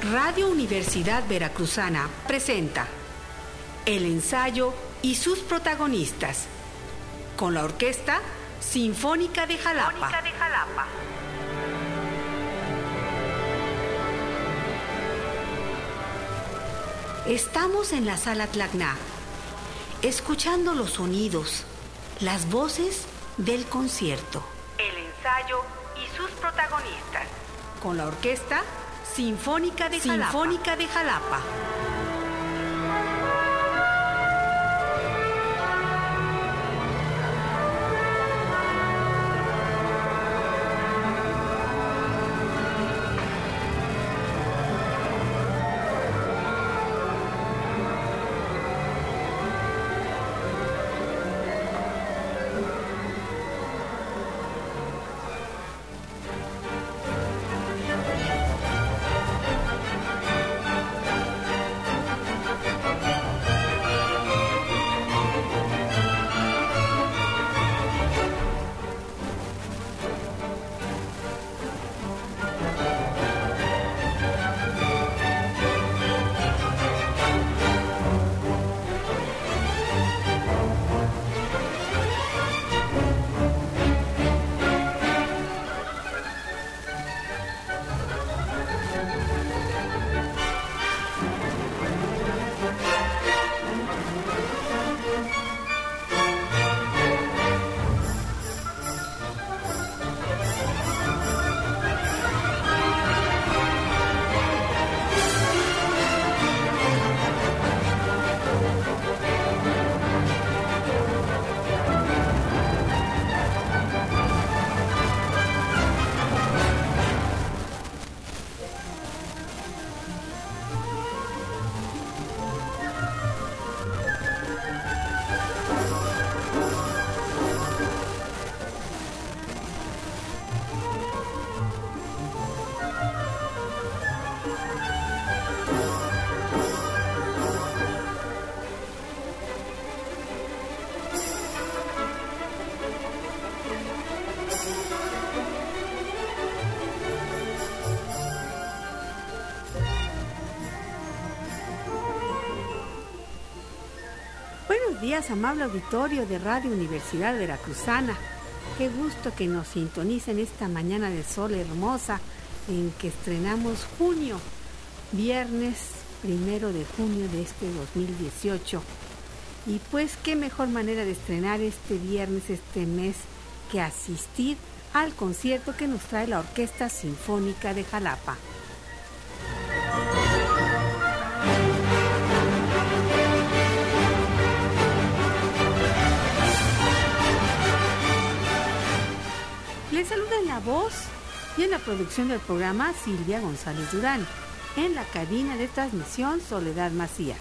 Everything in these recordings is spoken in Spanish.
Radio Universidad Veracruzana presenta el ensayo y sus protagonistas, con la Orquesta Sinfónica de Jalapa. Estamos en la Sala Tlacna, escuchando los sonidos, las voces del concierto. El ensayo y sus protagonistas, con la Orquesta Sinfónica de Jalapa. Buenos días, amable auditorio de Radio Universidad Veracruzana. Qué gusto que nos sintonicen esta mañana de sol hermosa en que estrenamos junio, viernes 1 de junio de este 2018. Y pues qué mejor manera de estrenar este viernes, este mes, que asistir al concierto que nos trae la Orquesta Sinfónica de Jalapa. Les saluda en la voz y en la producción del programa Silvia González Durán. En la cabina de transmisión Soledad Macías.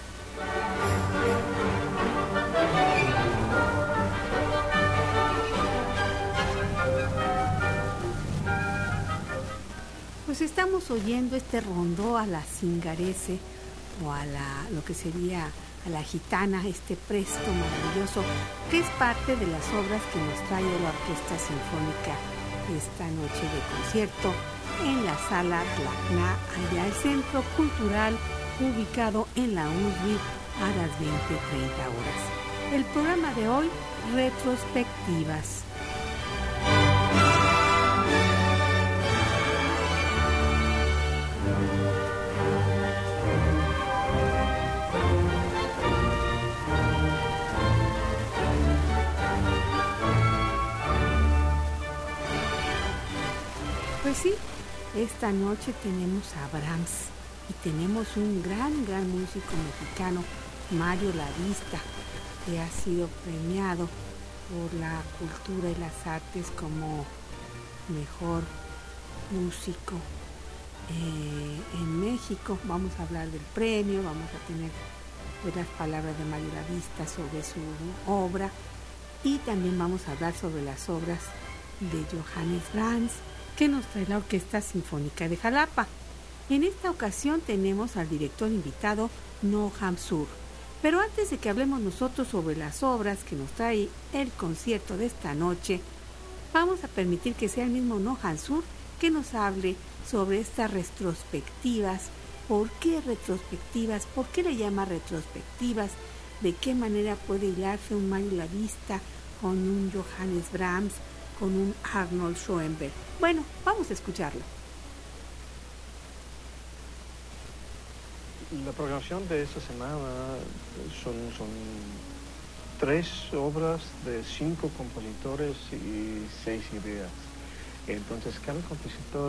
Pues estamos oyendo este rondó a la cingarese o a lo que sería a la gitana, este presto maravilloso que es parte de las obras que nos trae la Orquesta Sinfónica esta noche de concierto en la Sala Tlacna, allá el Centro Cultural ubicado en la USBI a las 20:30 horas. El programa de hoy, retrospectivas. Pues sí, esta noche tenemos a Brahms y tenemos un gran músico mexicano, Mario Lavista, que ha sido premiado por la cultura y las artes como mejor músico en México. Vamos a hablar del premio, vamos a tener pues las palabras de Mario Lavista sobre su obra y también vamos a hablar sobre las obras de Johannes Brahms, que nos trae la Orquesta Sinfónica de Jalapa. En esta ocasión tenemos al director invitado Noam Sur. Pero antes de que hablemos nosotros sobre las obras que nos trae el concierto de esta noche, vamos a permitir que sea el mismo Noam Sur que nos hable sobre estas retrospectivas ¿Por qué retrospectivas? ¿Por qué le llama retrospectivas? ¿De qué manera puede hilarse un Mario Lavista con un Johannes Brahms, con un Arnold Schoenberg? Bueno, vamos a escucharlo. La programación de esta semana son 3 obras de 5 compositores y 6 ideas. Entonces cada compositor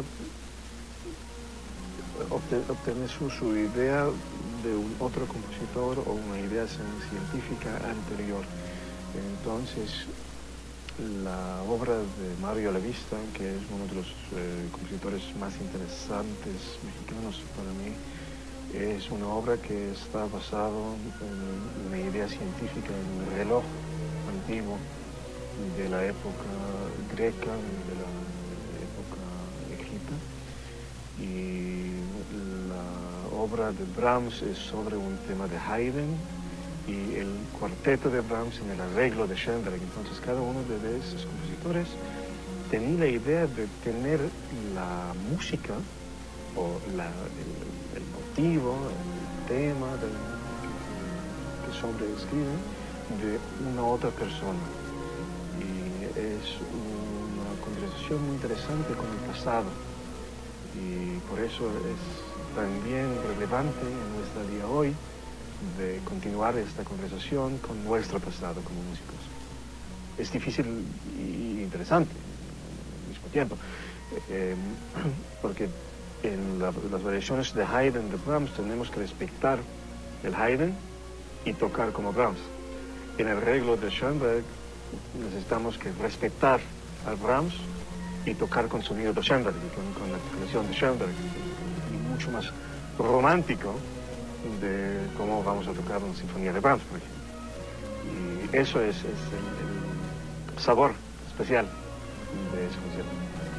obtiene su idea de un otro compositor o una idea científica anterior. Entonces la obra de Mario Lavista, que es uno de los compositores más interesantes mexicanos para mí, es una obra que está basada en una idea científica, en un reloj antiguo de la época greca, de la época egipcia. Y la obra de Brahms es sobre un tema de Haydn y el cuarteto de Brahms en el arreglo de Schoenberg. Entonces cada uno de esos compositores tenía la idea de tener la música o el motivo, el tema que sobreescriben de una otra persona. Y es una conversación muy interesante con el pasado. Y por eso es también relevante en nuestro día hoy de continuar esta conversación con nuestro pasado como músicos. Es difícil y interesante al mismo tiempo, porque en las variaciones de Haydn, de Brahms, tenemos que respetar el Haydn y tocar como Brahms. En el arreglo de Schoenberg necesitamos que respetar al Brahms y tocar con sonido de Schoenberg, con la articulación de Schoenberg, y mucho más romántico de cómo vamos a tocar una sinfonía de Brahms, por ejemplo. Y eso es el sabor especial de ese concierto.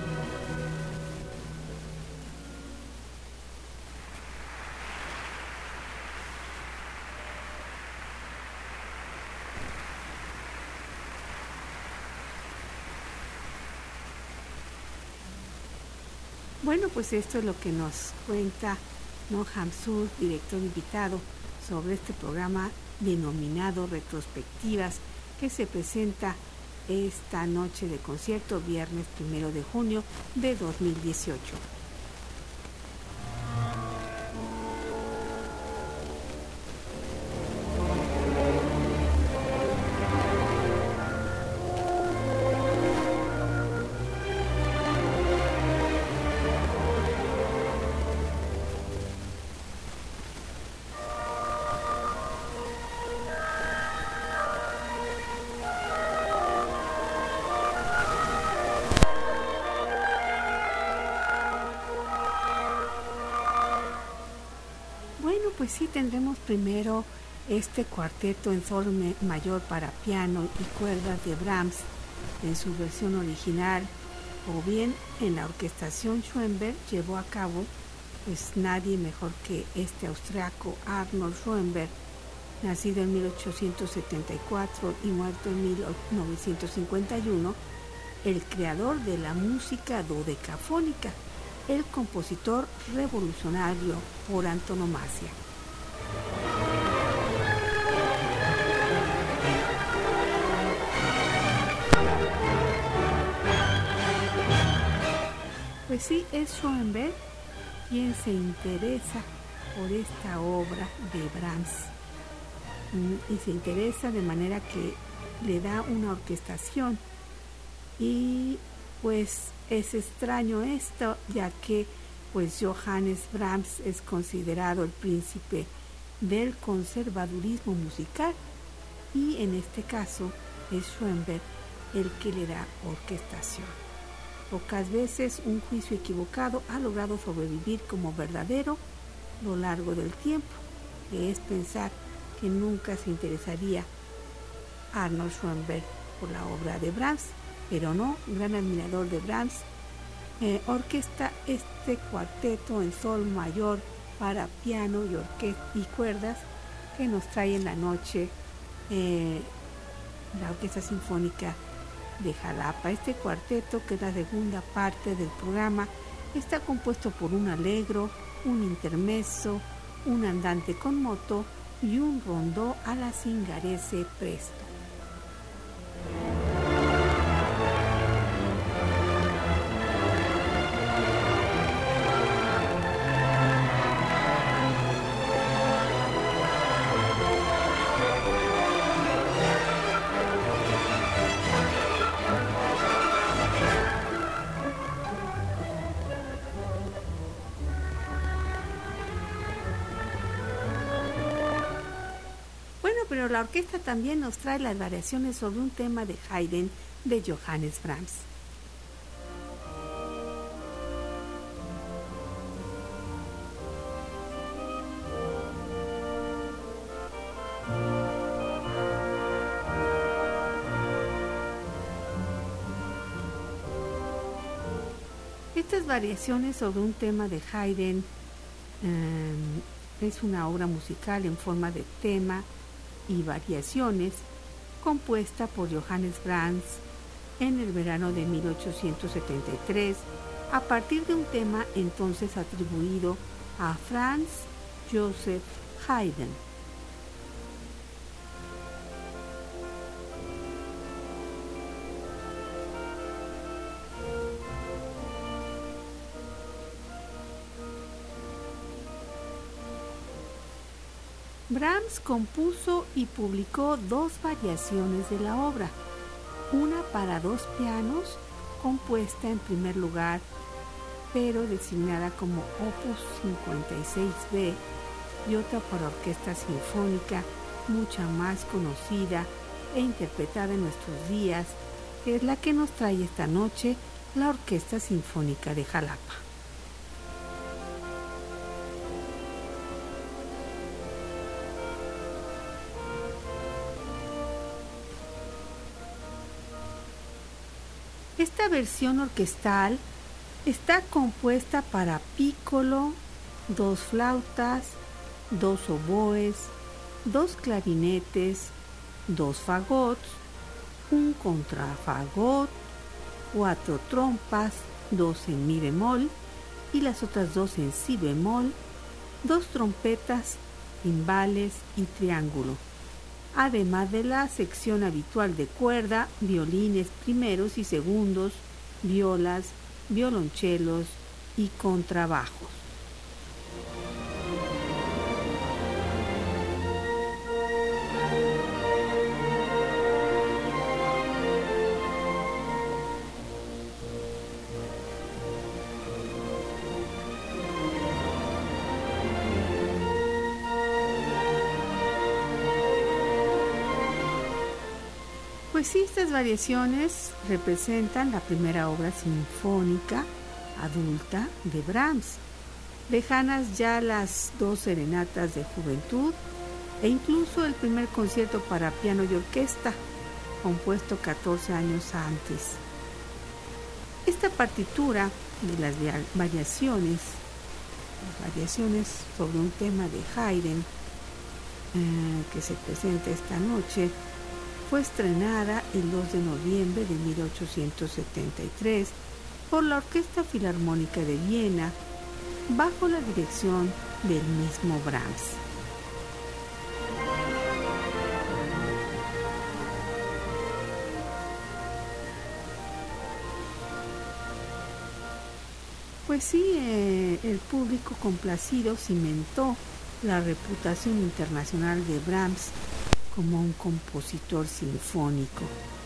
Bueno, pues esto es lo que nos cuenta Noam Sur, director invitado, sobre este programa denominado Retrospectivas, que se presenta esta noche de concierto, viernes 1 de junio de 2018. Pues sí, tendremos primero este cuarteto en sol mayor para piano y cuerdas de Brahms en su versión original, o bien en la orquestación Schoenberg llevó a cabo pues nadie mejor que este austriaco Arnold Schoenberg, nacido en 1874 y muerto en 1951, el creador de la música dodecafónica, el compositor revolucionario por antonomasia. Pues sí, es Schoenberg quien se interesa por esta obra de Brahms y se interesa de manera que le da una orquestación, y pues es extraño esto, ya que pues Johannes Brahms es considerado el príncipe del conservadurismo musical, y en este caso es Schoenberg el que le da orquestación. Pocas veces un juicio equivocado ha logrado sobrevivir como verdadero lo largo del tiempo, que es pensar que nunca se interesaría Arnold Schoenberg por la obra de Brahms, pero no, gran admirador de Brahms, orquesta este cuarteto en sol mayor para piano y cuerdas que nos trae en la noche la Orquesta Sinfónica de Jalapa. Este cuarteto, que es la segunda parte del programa, está compuesto por un allegro, un intermezzo, un andante con moto y un rondó a la zingarese presto. Pero la orquesta también nos trae las variaciones sobre un tema de Haydn de Johannes Brahms. Estas variaciones sobre un tema de Haydn es una obra musical en forma de tema y variaciones compuesta por Johannes Brahms en el verano de 1873 a partir de un tema entonces atribuido a Franz Joseph Haydn. Brahms compuso y publicó 2 variaciones de la obra, una para 2 pianos, compuesta en primer lugar, pero designada como Opus 56B, y otra para orquesta sinfónica, mucha más conocida e interpretada en nuestros días, que es la que nos trae esta noche la Orquesta Sinfónica de Jalapa. Esta versión orquestal está compuesta para pícolo, 2 flautas, 2 oboes, 2 clarinetes, 2 fagots, un contrafagot, 4 trompas, 2 en mi bemol y las otras 2 en si bemol, 2 trompetas, timbales y triángulo, además de la sección habitual de cuerda, violines primeros y segundos, violas, violonchelos y contrabajos. Pues sí, estas variaciones representan la primera obra sinfónica adulta de Brahms, lejanas ya las 2 serenatas de juventud e incluso el primer concierto para piano y orquesta, compuesto 14 años antes. Esta partitura de las variaciones sobre un tema de Haydn que se presenta esta noche, fue estrenada el 2 de noviembre de 1873 por la Orquesta Filarmónica de Viena, bajo la dirección del mismo Brahms. Pues sí, el público complacido cimentó la reputación internacional de Brahms como un compositor sinfónico,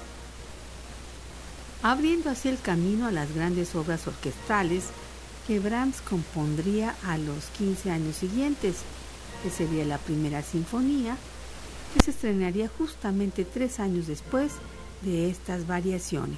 abriendo así el camino a las grandes obras orquestales que Brahms compondría a los 15 años siguientes, que sería la primera sinfonía, que se estrenaría justamente 3 años después de estas variaciones.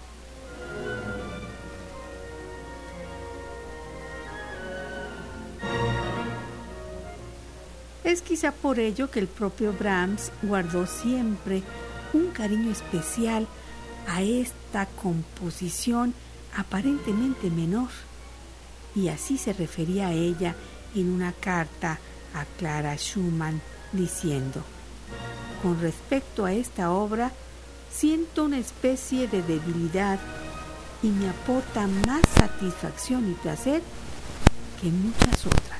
Es quizá por ello que el propio Brahms guardó siempre un cariño especial a esta composición aparentemente menor, y así se refería a ella en una carta a Clara Schumann diciendo: con respecto a esta obra, siento una especie de debilidad y me aporta más satisfacción y placer que muchas otras.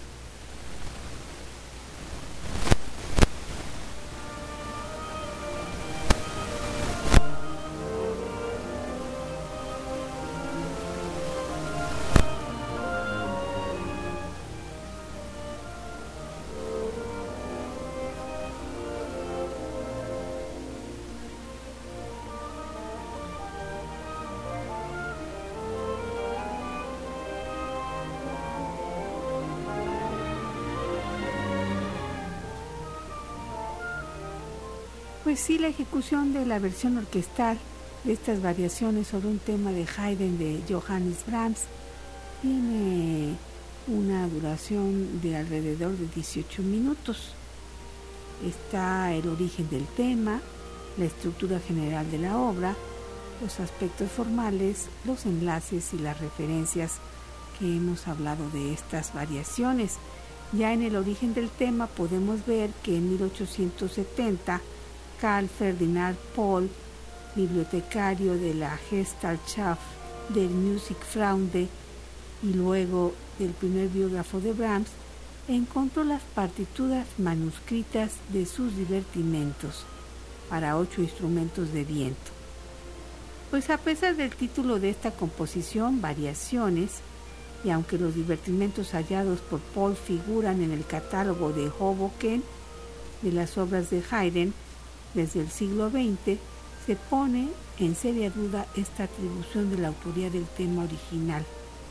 Pues sí, la ejecución de la versión orquestal de estas variaciones sobre un tema de Haydn de Johannes Brahms tiene una duración de alrededor de 18 minutos. Está el origen del tema, la estructura general de la obra, los aspectos formales, los enlaces y las referencias que hemos hablado de estas variaciones. Ya en el origen del tema podemos ver que en 1870 Carl Ferdinand Pohl, bibliotecario de la Gesellschaft der Musikfreunde y luego del primer biógrafo de Brahms, encontró las partituras manuscritas de sus divertimentos para 8 instrumentos de viento. Pues a pesar del título de esta composición, Variaciones, y aunque los divertimentos hallados por Pohl figuran en el catálogo de Hoboken de las obras de Haydn, desde el siglo XX se pone en seria duda esta atribución de la autoría del tema original.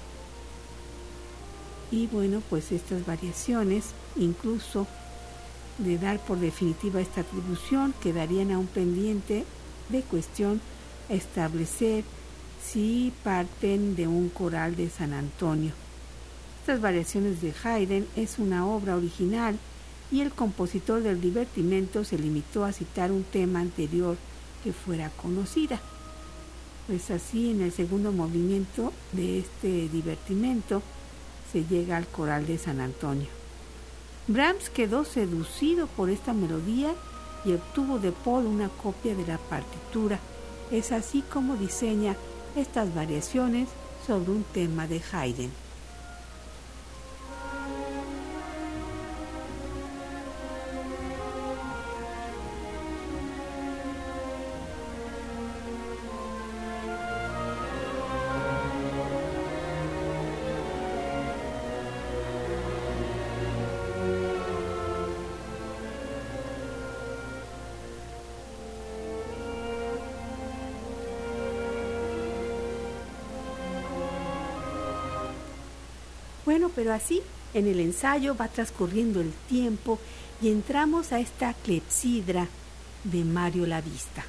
Y bueno, pues estas variaciones, incluso de dar por definitiva esta atribución, quedarían aún pendiente de cuestión establecer si parten de un coral de San Antonio. Estas variaciones de Haydn es una obra original y el compositor del divertimento se limitó a citar un tema anterior que fuera conocida. Pues así, en el segundo movimiento de este divertimento se llega al coral de San Antonio. Brahms quedó seducido por esta melodía y obtuvo de Pohl una copia de la partitura. Es así como diseña estas variaciones sobre un tema de Haydn. Bueno, pero así en el ensayo va transcurriendo el tiempo y entramos a esta clepsidra de Mario Lavista.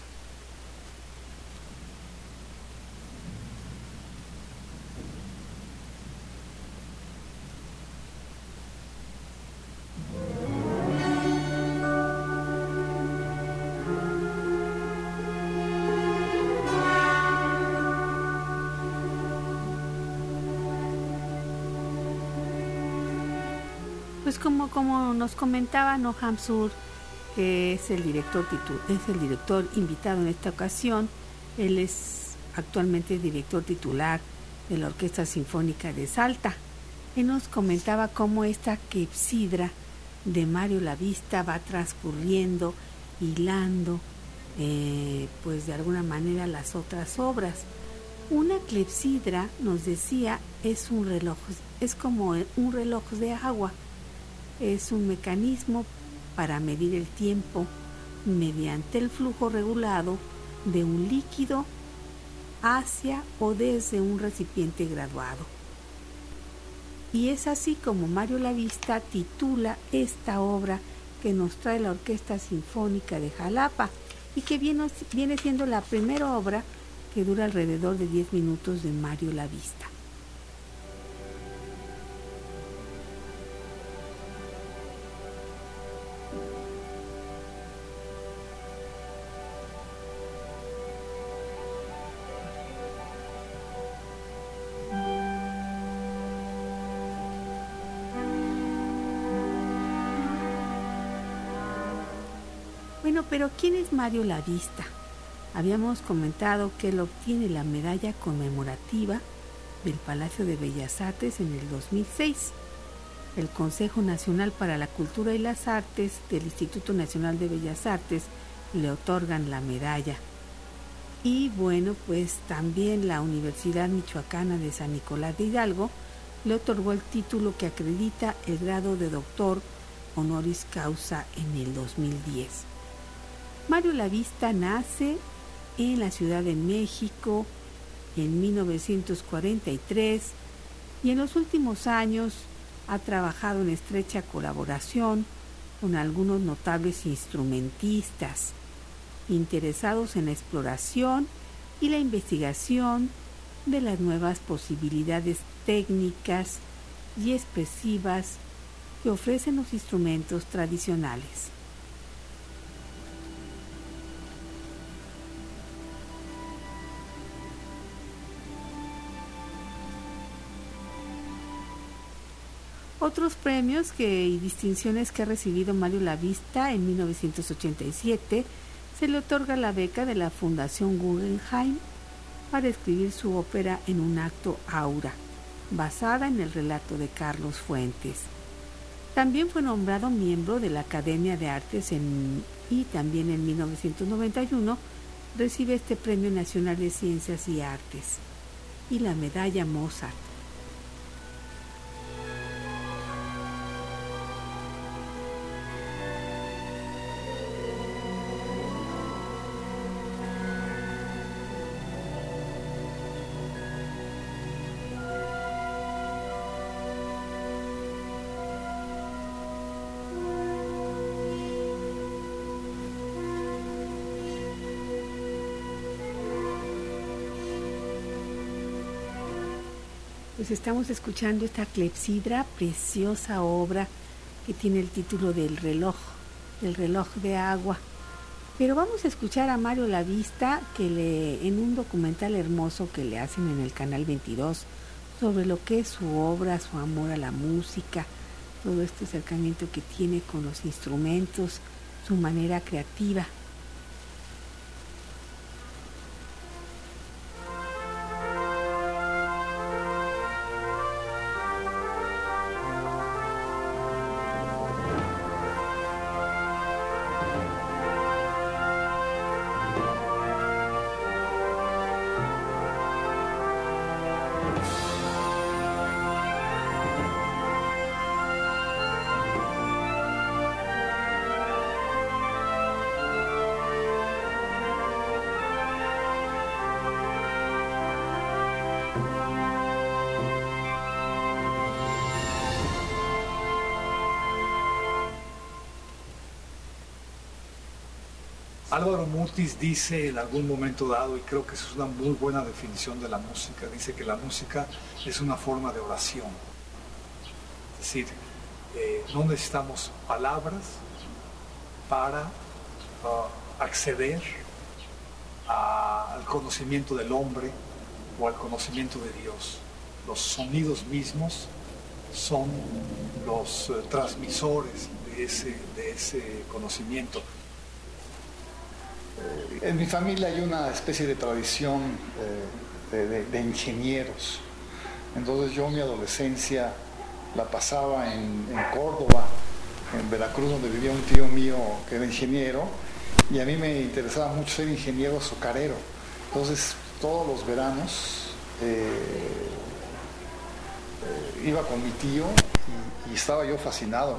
Pues como nos comentaba Noam Sur, que es el director invitado en esta ocasión, él es actualmente director titular de la Orquesta Sinfónica de Salta. Él nos comentaba cómo esta clepsidra de Mario Lavista va transcurriendo, hilando, pues de alguna manera las otras obras. Una clepsidra, nos decía, es un reloj, es como un reloj de agua. Es un mecanismo para medir el tiempo mediante el flujo regulado de un líquido hacia o desde un recipiente graduado. Y es así como Mario Lavista titula esta obra que nos trae la Orquesta Sinfónica de Jalapa y que viene siendo la primera obra que dura alrededor de 10 minutos de Mario Lavista. Bueno, pero ¿quién es Mario Lavista? Habíamos comentado que él obtiene la medalla conmemorativa del Palacio de Bellas Artes en el 2006. El Consejo Nacional para la Cultura y las Artes del Instituto Nacional de Bellas Artes le otorgan la medalla. Y bueno, pues también la Universidad Michoacana de San Nicolás de Hidalgo le otorgó el título que acredita el grado de doctor honoris causa en el 2010. Mario Lavista nace en la Ciudad de México en 1943 y en los últimos años ha trabajado en estrecha colaboración con algunos notables instrumentistas interesados en la exploración y la investigación de las nuevas posibilidades técnicas y expresivas que ofrecen los instrumentos tradicionales. Otros premios y distinciones que ha recibido Mario Lavista: en 1987 se le otorga la beca de la Fundación Guggenheim para escribir su ópera En un acto Aura, basada en el relato de Carlos Fuentes. También fue nombrado miembro de la Academia de Artes y también en 1991 recibe este Premio Nacional de Ciencias y Artes y la Medalla Mozart. Pues estamos escuchando esta clepsidra, preciosa obra que tiene el título del reloj de agua. Pero vamos a escuchar a Mario Lavista en un documental hermoso que le hacen en el Canal 22 sobre lo que es su obra, su amor a la música, todo este acercamiento que tiene con los instrumentos, su manera creativa. Álvaro Mutis dice en algún momento dado, y creo que eso es una muy buena definición de la música, dice que la música es una forma de oración. Es decir, no necesitamos palabras para acceder al conocimiento del hombre o al conocimiento de Dios. Los sonidos mismos son los transmisores de ese conocimiento. En mi familia hay una especie de tradición de ingenieros. Entonces yo mi adolescencia la pasaba en Córdoba, en Veracruz, donde vivía un tío mío que era ingeniero, y a mí me interesaba mucho ser ingeniero azucarero. Entonces todos los veranos iba con mi tío y estaba yo fascinado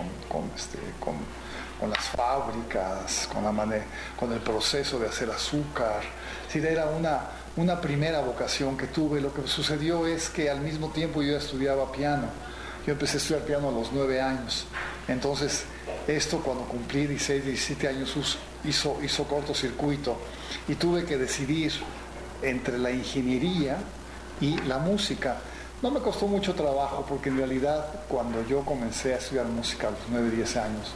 con las fábricas, con el proceso de hacer azúcar. Sí, era una primera vocación que tuve. Lo que sucedió es que al mismo tiempo yo estudiaba piano. Yo empecé a estudiar piano a los 9 años. Entonces, esto cuando cumplí 16, 17 años hizo cortocircuito y tuve que decidir entre la ingeniería y la música. No me costó mucho trabajo porque en realidad cuando yo comencé a estudiar música a los 9, 10 años,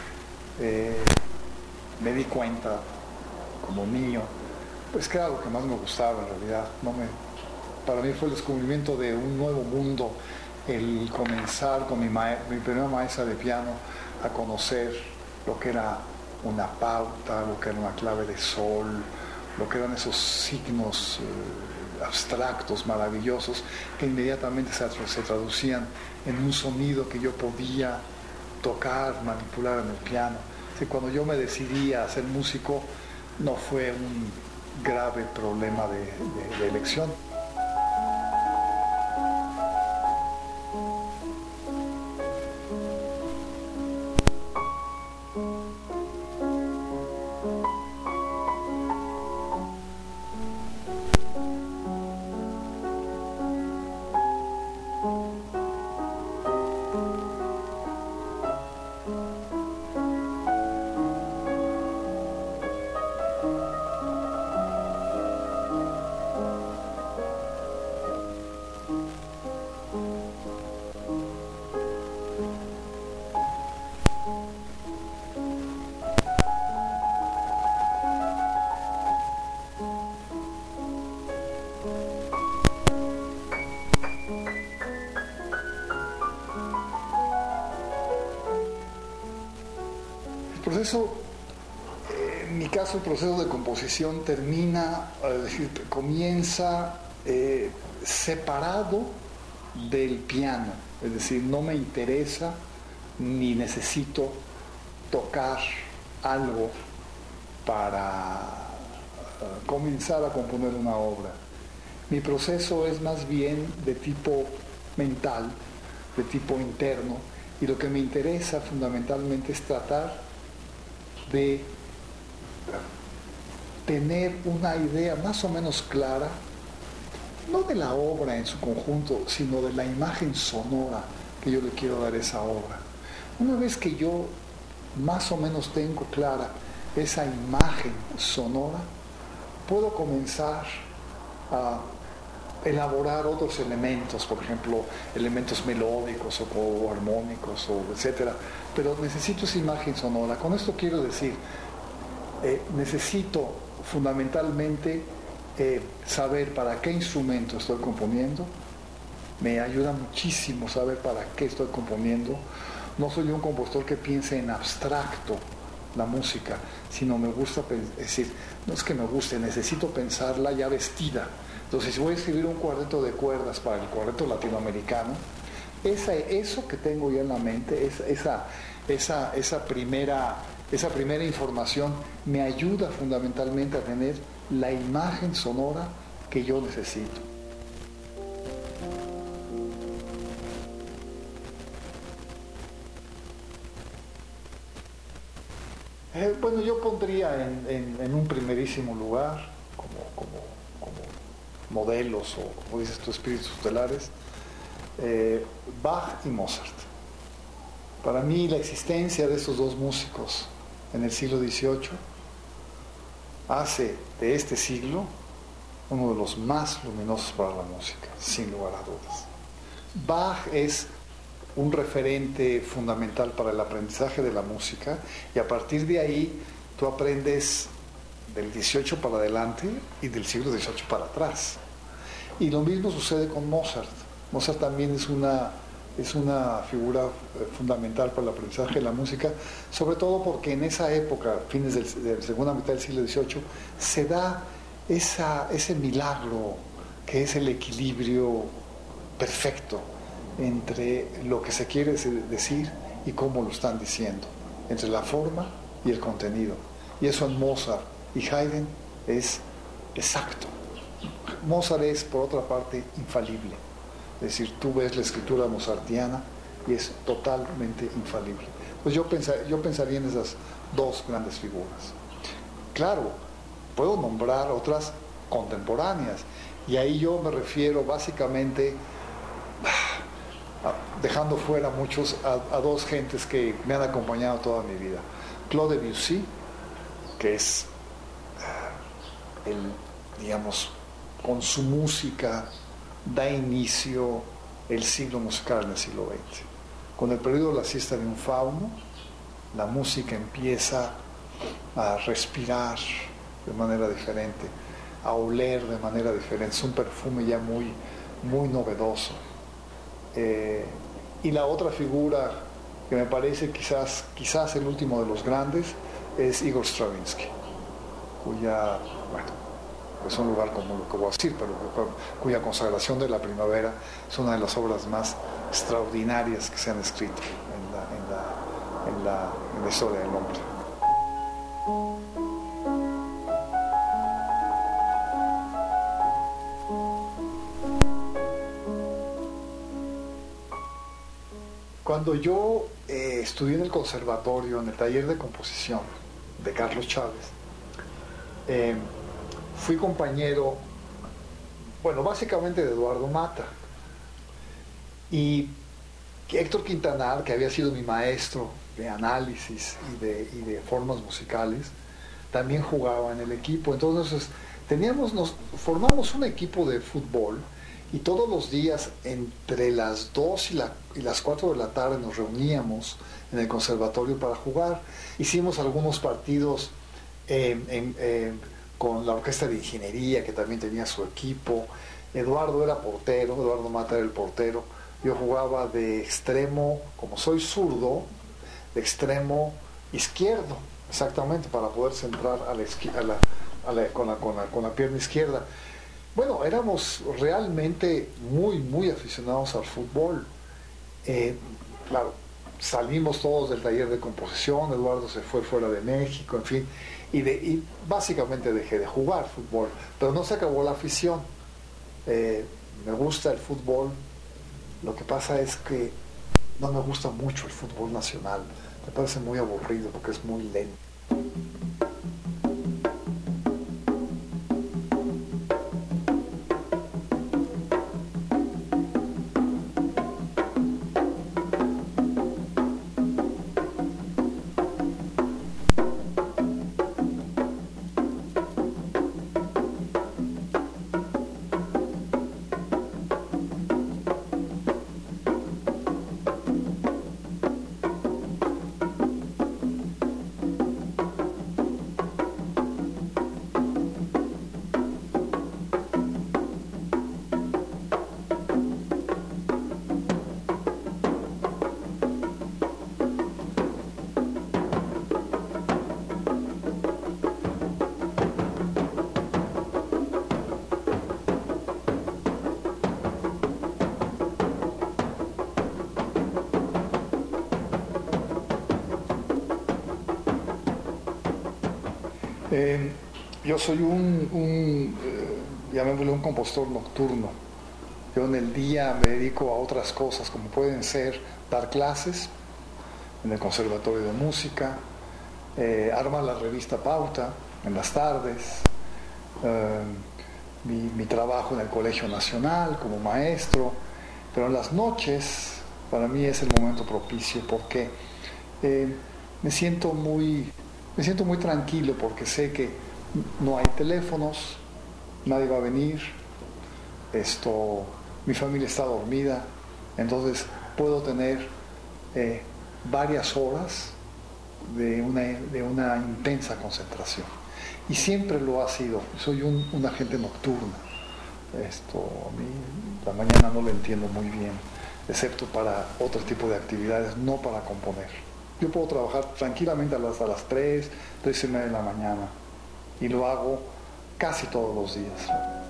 me di cuenta como niño pues que era lo que más me gustaba en realidad. Para mí fue el descubrimiento de un nuevo mundo, el comenzar con mi primera maestra de piano a conocer lo que era una pauta, lo que era una clave de sol, lo que eran esos signos abstractos, maravillosos, que inmediatamente se traducían en un sonido que yo podía tocar, manipular en el piano. Así, cuando yo me decidí a ser músico, no fue un grave problema de elección. En mi caso, el proceso de composición comienza separado del piano, es decir, no me interesa ni necesito tocar algo para comenzar a componer una obra. Mi proceso es más bien de tipo mental, de tipo interno, y lo que me interesa fundamentalmente es tratar de tener una idea más o menos clara, no de la obra en su conjunto, sino de la imagen sonora que yo le quiero dar a esa obra. Una vez que yo más o menos tengo clara esa imagen sonora, puedo comenzar a elaborar otros elementos, por ejemplo, elementos melódicos o armónicos, etcétera. Pero necesito esa imagen sonora. Con esto quiero decir, necesito fundamentalmente saber para qué instrumento estoy componiendo. Me ayuda muchísimo saber para qué estoy componiendo. No soy un compositor que piense en abstracto la música, sino me gusta, es decir, no es que me guste, necesito pensarla ya vestida. Entonces, si voy a escribir un cuarteto de cuerdas para el cuarteto latinoamericano, eso que tengo ya en la mente, esa primera información me ayuda fundamentalmente a tener la imagen sonora que yo necesito. Bueno, yo pondría en un primerísimo lugar, como modelos, o como dices tú, espíritus tutelares, Bach y Mozart. Para mí, la existencia de estos dos músicos en el siglo XVIII hace de este siglo uno de los más luminosos para la música, sin lugar a dudas. Bach es un referente fundamental para el aprendizaje de la música, y a partir de ahí tú aprendes del XVIII para adelante y del siglo XVIII para atrás. Y lo mismo sucede con Mozart. Mozart también es una figura fundamental para el aprendizaje de la música, sobre todo porque en esa época, fines de la segunda mitad del siglo XVIII, se da ese milagro que es el equilibrio perfecto entre lo que se quiere decir y cómo lo están diciendo, entre la forma y el contenido. Y eso en Mozart y Haydn es exacto. Mozart es, por otra parte, infalible. Es decir, tú ves la escritura mozartiana y es totalmente infalible. Pues yo pensaría en esas dos grandes figuras. Claro, puedo nombrar otras contemporáneas, y ahí yo me refiero básicamente, dejando fuera muchos, a dos gentes que me han acompañado toda mi vida. Claude Debussy, que es digamos, con su música da inicio el siglo musical en el siglo XX. Con el periodo de la siesta de un fauno, la música empieza a respirar de manera diferente, a oler de manera diferente. Es un perfume ya muy, muy novedoso. Y la otra figura que me parece quizás el último de los grandes es Igor Stravinsky, cuya, es un lugar como lo que voy a decir, pero cuya consagración de la primavera es una de las obras más extraordinarias que se han escrito en la historia del hombre. Cuando yo estudié en el conservatorio, en el taller de composición de Carlos Chávez, fui compañero, bueno, básicamente de Eduardo Mata. Y Héctor Quintanar, que había sido mi maestro de análisis y de formas musicales, también jugaba en el equipo. Entonces formamos un equipo de fútbol y todos los días entre las 2 y las 4 de la tarde nos reuníamos en el conservatorio para jugar. Hicimos algunos partidos con la orquesta de ingeniería, que también tenía su equipo. Eduardo era portero, Eduardo Mata era el portero. Yo jugaba de extremo, como soy zurdo, de extremo izquierdo, exactamente, para poder centrar con la pierna izquierda. Bueno, éramos realmente muy, muy aficionados al fútbol. Claro, salimos todos del taller de composición, Eduardo se fue fuera de México, en fin, y básicamente dejé de jugar fútbol, pero no se acabó la afición. Me gusta el fútbol, lo que pasa es que no me gusta mucho el fútbol nacional, me parece muy aburrido porque es muy lento. Yo soy llamémosle un compositor nocturno. Yo en el día me dedico a otras cosas, como pueden ser dar clases en el Conservatorio de Música, armar la revista Pauta en las tardes, mi trabajo en el Colegio Nacional como maestro, pero en las noches para mí es el momento propicio porque me siento muy tranquilo porque sé que no hay teléfonos, nadie va a venir, mi familia está dormida, entonces puedo tener varias horas de una intensa concentración. Y siempre lo ha sido, soy un agente nocturno. A mí la mañana no lo entiendo muy bien, excepto para otro tipo de actividades, no para componer. Yo puedo trabajar tranquilamente hasta las 3, 3:30 de la mañana y lo hago casi todos los días.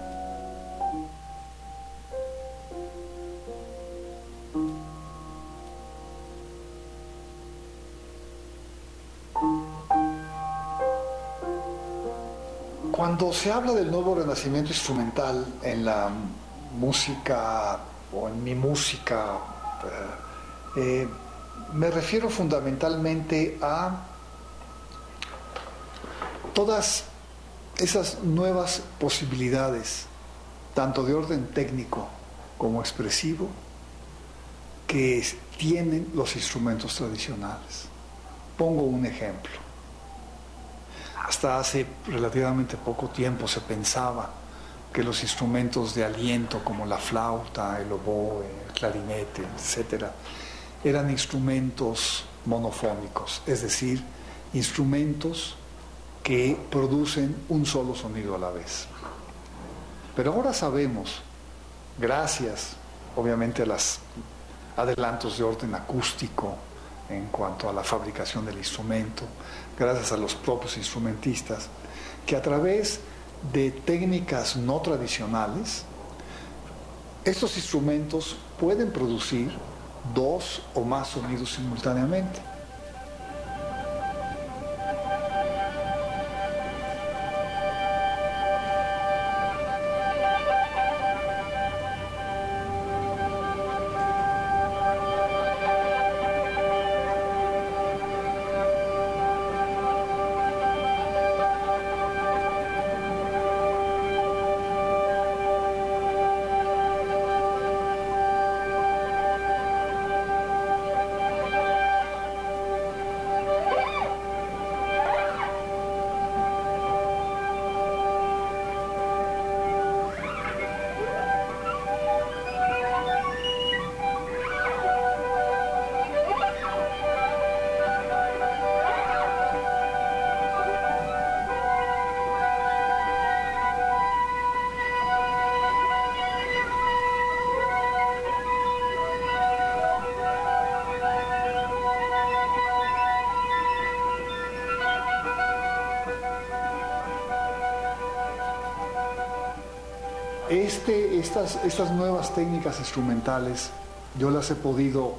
Cuando se habla del nuevo renacimiento instrumental en la música o en mi música, me refiero fundamentalmente a todas esas nuevas posibilidades, tanto de orden técnico como expresivo, que tienen los instrumentos tradicionales. Pongo un ejemplo. Hasta hace relativamente poco tiempo se pensaba que los instrumentos de aliento como la flauta, el oboe, el clarinete, etc., eran instrumentos monofónicos, es decir, instrumentos que producen un solo sonido a la vez. Pero ahora sabemos, gracias obviamente a los adelantos de orden acústico en cuanto a la fabricación del instrumento, gracias a los propios instrumentistas, que a través de técnicas no tradicionales, estos instrumentos pueden producir 2 o más sonidos simultáneamente. Estas nuevas técnicas instrumentales yo las he podido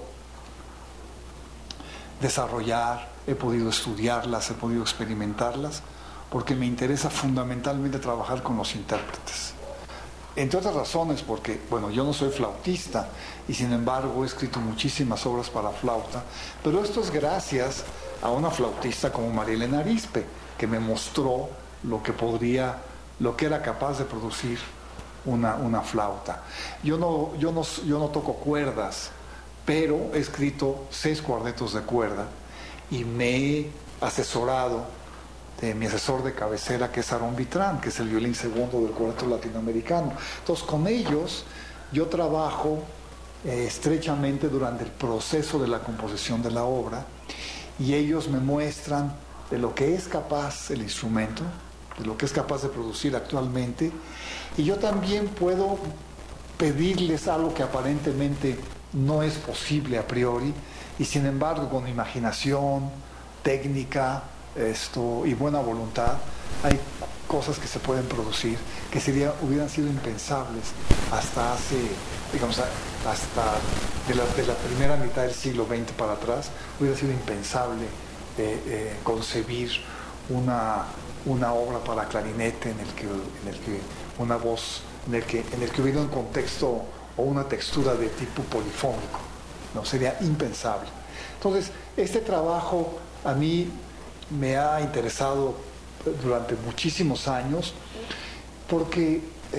desarrollar, he podido estudiarlas, he podido experimentarlas, porque me interesa fundamentalmente trabajar con los intérpretes. Entre otras razones porque, bueno, yo no soy flautista y sin embargo he escrito muchísimas obras para flauta, pero esto es gracias a una flautista como María Elena Arizpe, que me mostró lo que era capaz de producir una flauta. Yo no toco cuerdas, pero he escrito 6 cuartetos de cuerda y me he asesorado de mi asesor de cabecera, que es Aarón Vitrán, que es el violín segundo del cuarteto latinoamericano. Entonces, con ellos yo trabajo estrechamente durante el proceso de la composición de la obra, y ellos me muestran de lo que es capaz el instrumento, de lo que es capaz de producir actualmente, y yo también puedo pedirles algo que aparentemente no es posible a priori, y sin embargo con imaginación, técnica y buena voluntad hay cosas que se pueden producir que hubieran sido impensables hasta hace, digamos, hasta de la primera mitad del siglo XX para atrás. Hubiera sido impensable concebir una obra para clarinete en el que una voz, en el que hubiera un contexto o una textura de tipo polifónico. No, sería impensable. Entonces, este trabajo a mí me ha interesado durante muchísimos años, porque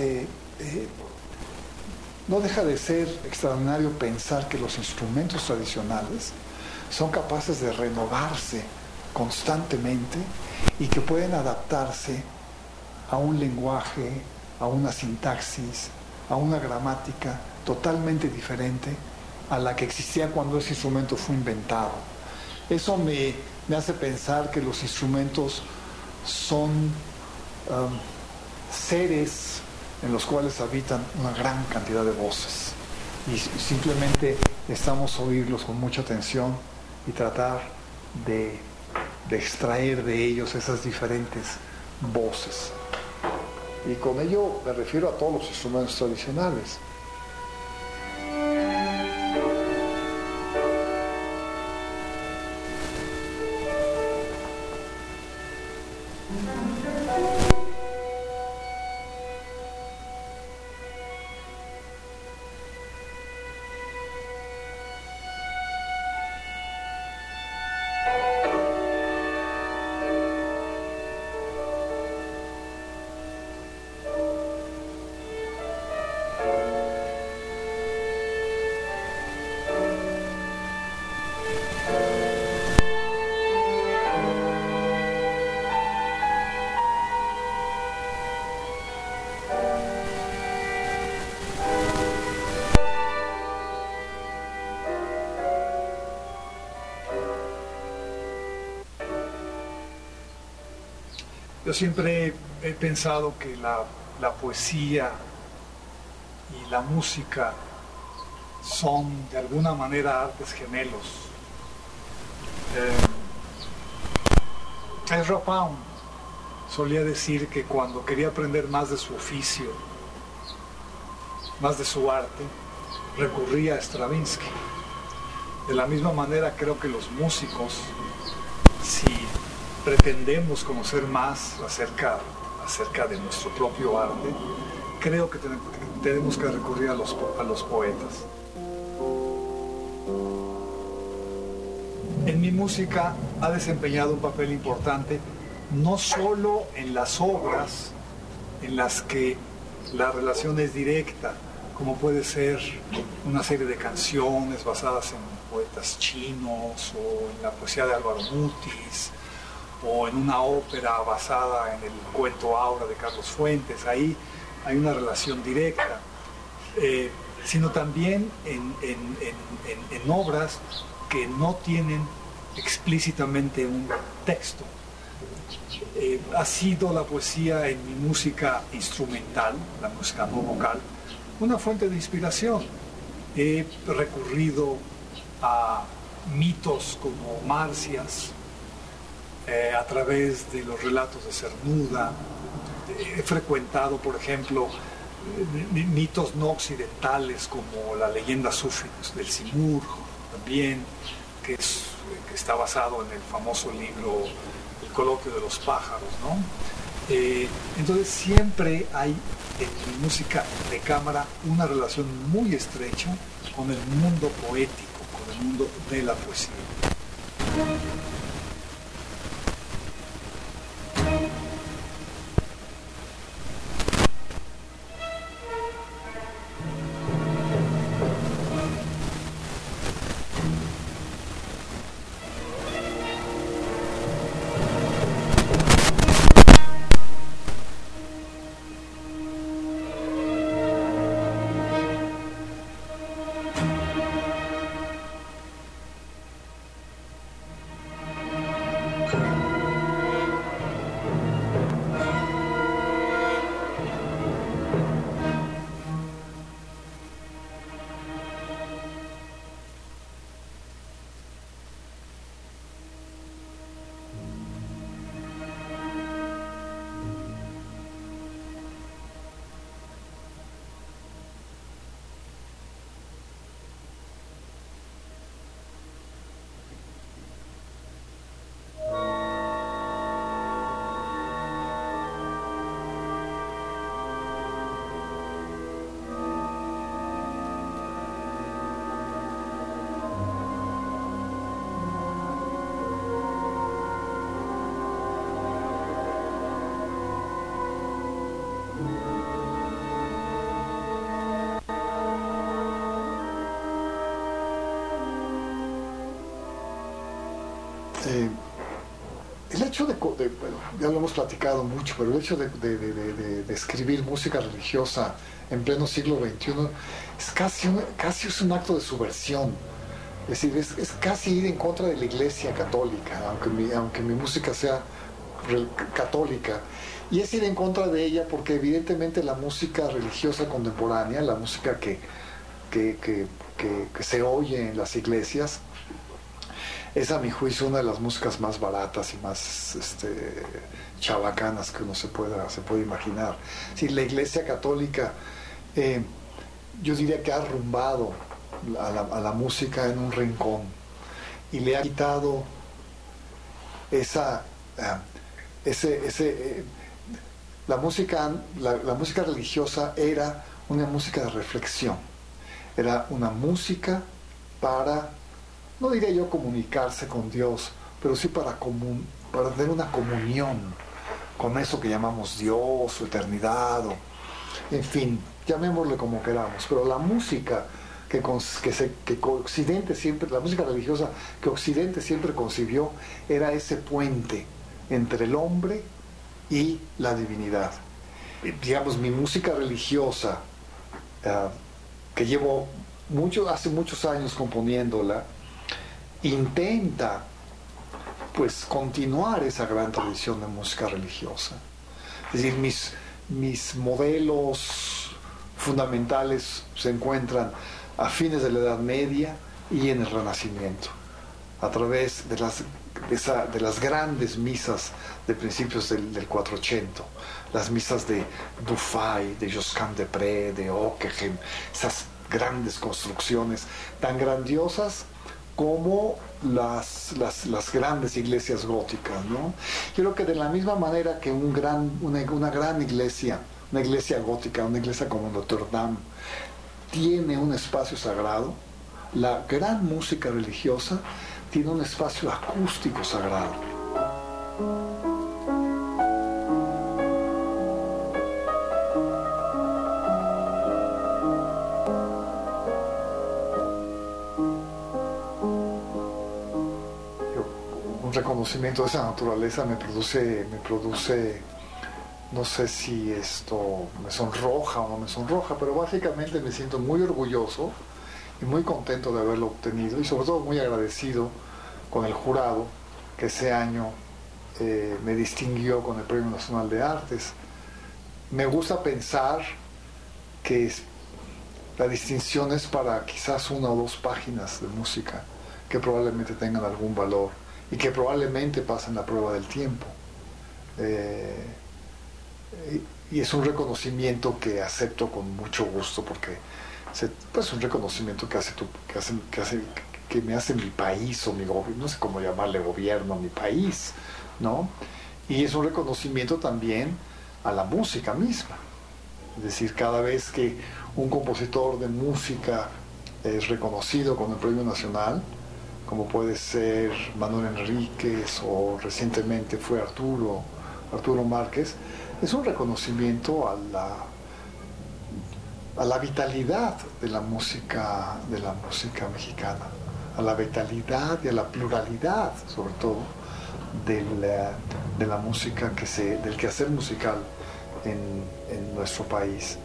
no deja de ser extraordinario pensar que los instrumentos tradicionales son capaces de renovarse constantemente y que pueden adaptarse a un lenguaje, a una sintaxis, a una gramática totalmente diferente a la que existía cuando ese instrumento fue inventado. Eso me hace pensar que los instrumentos son seres en los cuales habitan una gran cantidad de voces, y simplemente estamos a oírlos con mucha atención y tratar de extraer de ellos esas diferentes voces. Y con ello me refiero a todos los instrumentos tradicionales. Yo siempre he pensado que la poesía y la música son de alguna manera artes gemelos. Ezra Pound, solía decir que cuando quería aprender más de su oficio, más de su arte, recurría a Stravinsky. De la misma manera creo que los músicos, si pretendemos conocer más acerca de nuestro propio arte, creo que tenemos que recurrir a los poetas. En mi música ha desempeñado un papel importante no solo en las obras en las que la relación es directa, como puede ser una serie de canciones basadas en poetas chinos o en la poesía de Álvaro Mutis o en una ópera basada en el cuento Aura de Carlos Fuentes. Ahí hay una relación directa, sino también en obras que no tienen explícitamente un texto. Ha sido la poesía en mi música instrumental, la música no vocal, una fuente de inspiración. He recurrido a mitos como Marcias, a través de los relatos de Cernuda. He frecuentado, por ejemplo, mitos no occidentales como la leyenda sufi del Simur, también, que está basado en el famoso libro El coloquio de los pájaros, ¿no? Entonces siempre hay en mi música de cámara una relación muy estrecha con el mundo poético, con el mundo de la poesía. El hecho bueno, ya lo hemos platicado mucho, pero el hecho de escribir música religiosa en pleno siglo XXI es casi es un acto de subversión. Es decir, es casi ir en contra de la Iglesia católica, aunque mi música sea católica, y es ir en contra de ella porque evidentemente la música religiosa contemporánea, la música que se oye en las iglesias, es a mi juicio una de las músicas más baratas y más chabacanas que uno se puede imaginar. Sí, la Iglesia católica yo diría que ha arrumbado a la música en un rincón y le ha quitado la música religiosa era una música de reflexión, era una música para, no diría yo comunicarse con Dios, pero sí para tener una comunión con eso que llamamos Dios o eternidad, en fin, llamémosle como queramos. Pero la música que Occidente siempre, la música religiosa que Occidente siempre concibió, era ese puente entre el hombre y la divinidad. Digamos, mi música religiosa, que llevo hace muchos años componiéndola, intenta pues continuar esa gran tradición de música religiosa. Es decir, mis modelos fundamentales se encuentran a fines de la Edad Media y en el Renacimiento, a través de las de las grandes misas de principios del 480, las misas de Dufay, de Josquin des Prés, de Ockeghem, esas grandes construcciones tan grandiosas como las grandes iglesias góticas, ¿no? Yo creo que de la misma manera que una gran iglesia, una iglesia gótica, una iglesia como Notre Dame, tiene un espacio sagrado, la gran música religiosa tiene un espacio acústico sagrado. Un reconocimiento de esa naturaleza me produce, no sé si esto me sonroja o no me sonroja, pero básicamente me siento muy orgulloso y muy contento de haberlo obtenido, y sobre todo muy agradecido con el jurado que ese año me distinguió con el Premio Nacional de Artes. Me gusta pensar que la distinción es para quizás 1 o 2 páginas de música que probablemente tengan algún valor y que probablemente pasen la prueba del tiempo. Y es un reconocimiento que acepto con mucho gusto, porque es un reconocimiento que me hace mi país, o mi gobierno, no sé cómo llamarle, gobierno, mi país, ¿no? Y es un reconocimiento también a la música misma. Es decir, cada vez que un compositor de música es reconocido con el Premio Nacional, como puede ser Manuel Enríquez, o recientemente fue Arturo Márquez, es un reconocimiento a la vitalidad de la música mexicana, a la vitalidad y a la pluralidad, sobre todo, de la música del quehacer musical en nuestro país.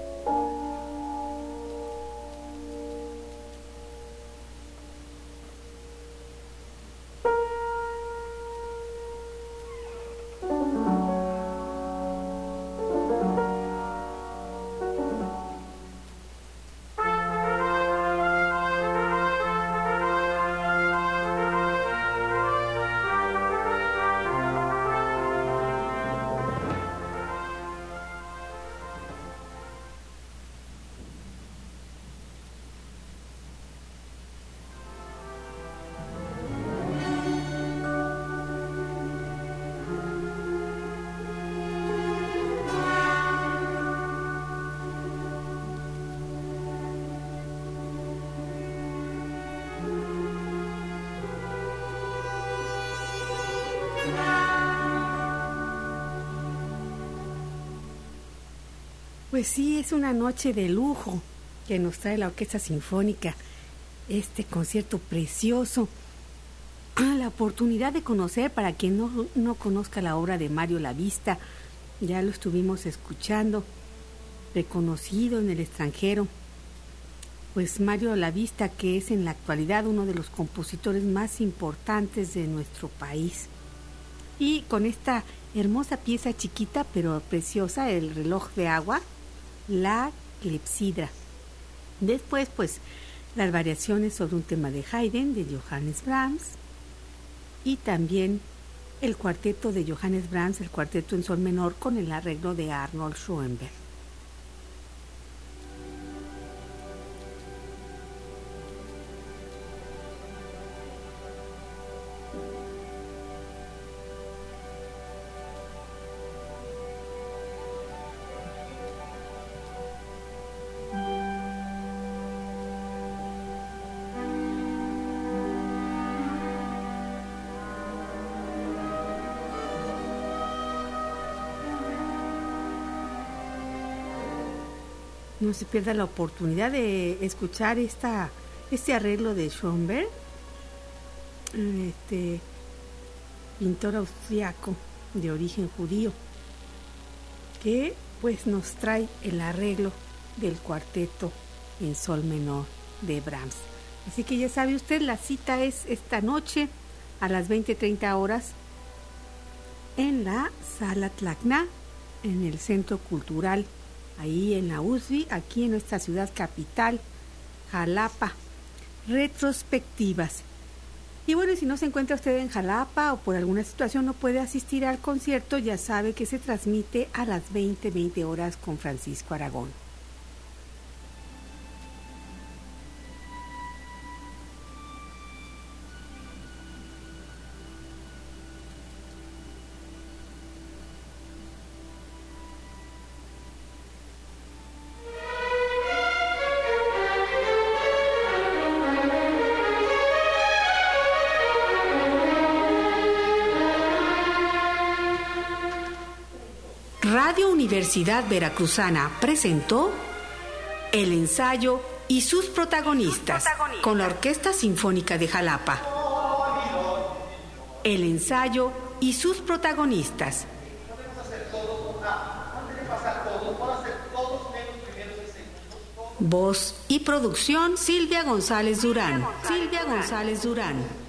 Pues sí, es una noche de lujo que nos trae la Orquesta Sinfónica, este concierto precioso. La oportunidad de conocer, para quien no conozca la obra de Mario Lavista, ya lo estuvimos escuchando, reconocido en el extranjero. Pues Mario Lavista, que es en la actualidad uno de los compositores más importantes de nuestro país. Y con esta hermosa pieza chiquita pero preciosa, el reloj de agua, la clepsidra. Después, pues, las variaciones sobre un tema de Haydn, de Johannes Brahms, y también el cuarteto de Johannes Brahms, el cuarteto en sol menor, con el arreglo de Arnold Schoenberg. No se pierda la oportunidad de escuchar este arreglo de Schoenberg, pintor austriaco de origen judío, que pues nos trae el arreglo del cuarteto en sol menor de Brahms. Así que ya sabe usted, la cita es esta noche a las 20:30 horas en la Sala Tlacna, en el Centro Cultural, ahí en la USBI, aquí en nuestra ciudad capital, Jalapa. Retrospectivas. Y bueno, si no se encuentra usted en Jalapa o por alguna situación no puede asistir al concierto, ya sabe que se transmite a las 20 horas con Francisco Aragón. Radio Universidad Veracruzana presentó El ensayo y sus protagonistas, con la Orquesta Sinfónica de Jalapa. El ensayo y sus protagonistas. Voz y producción Silvia González Durán.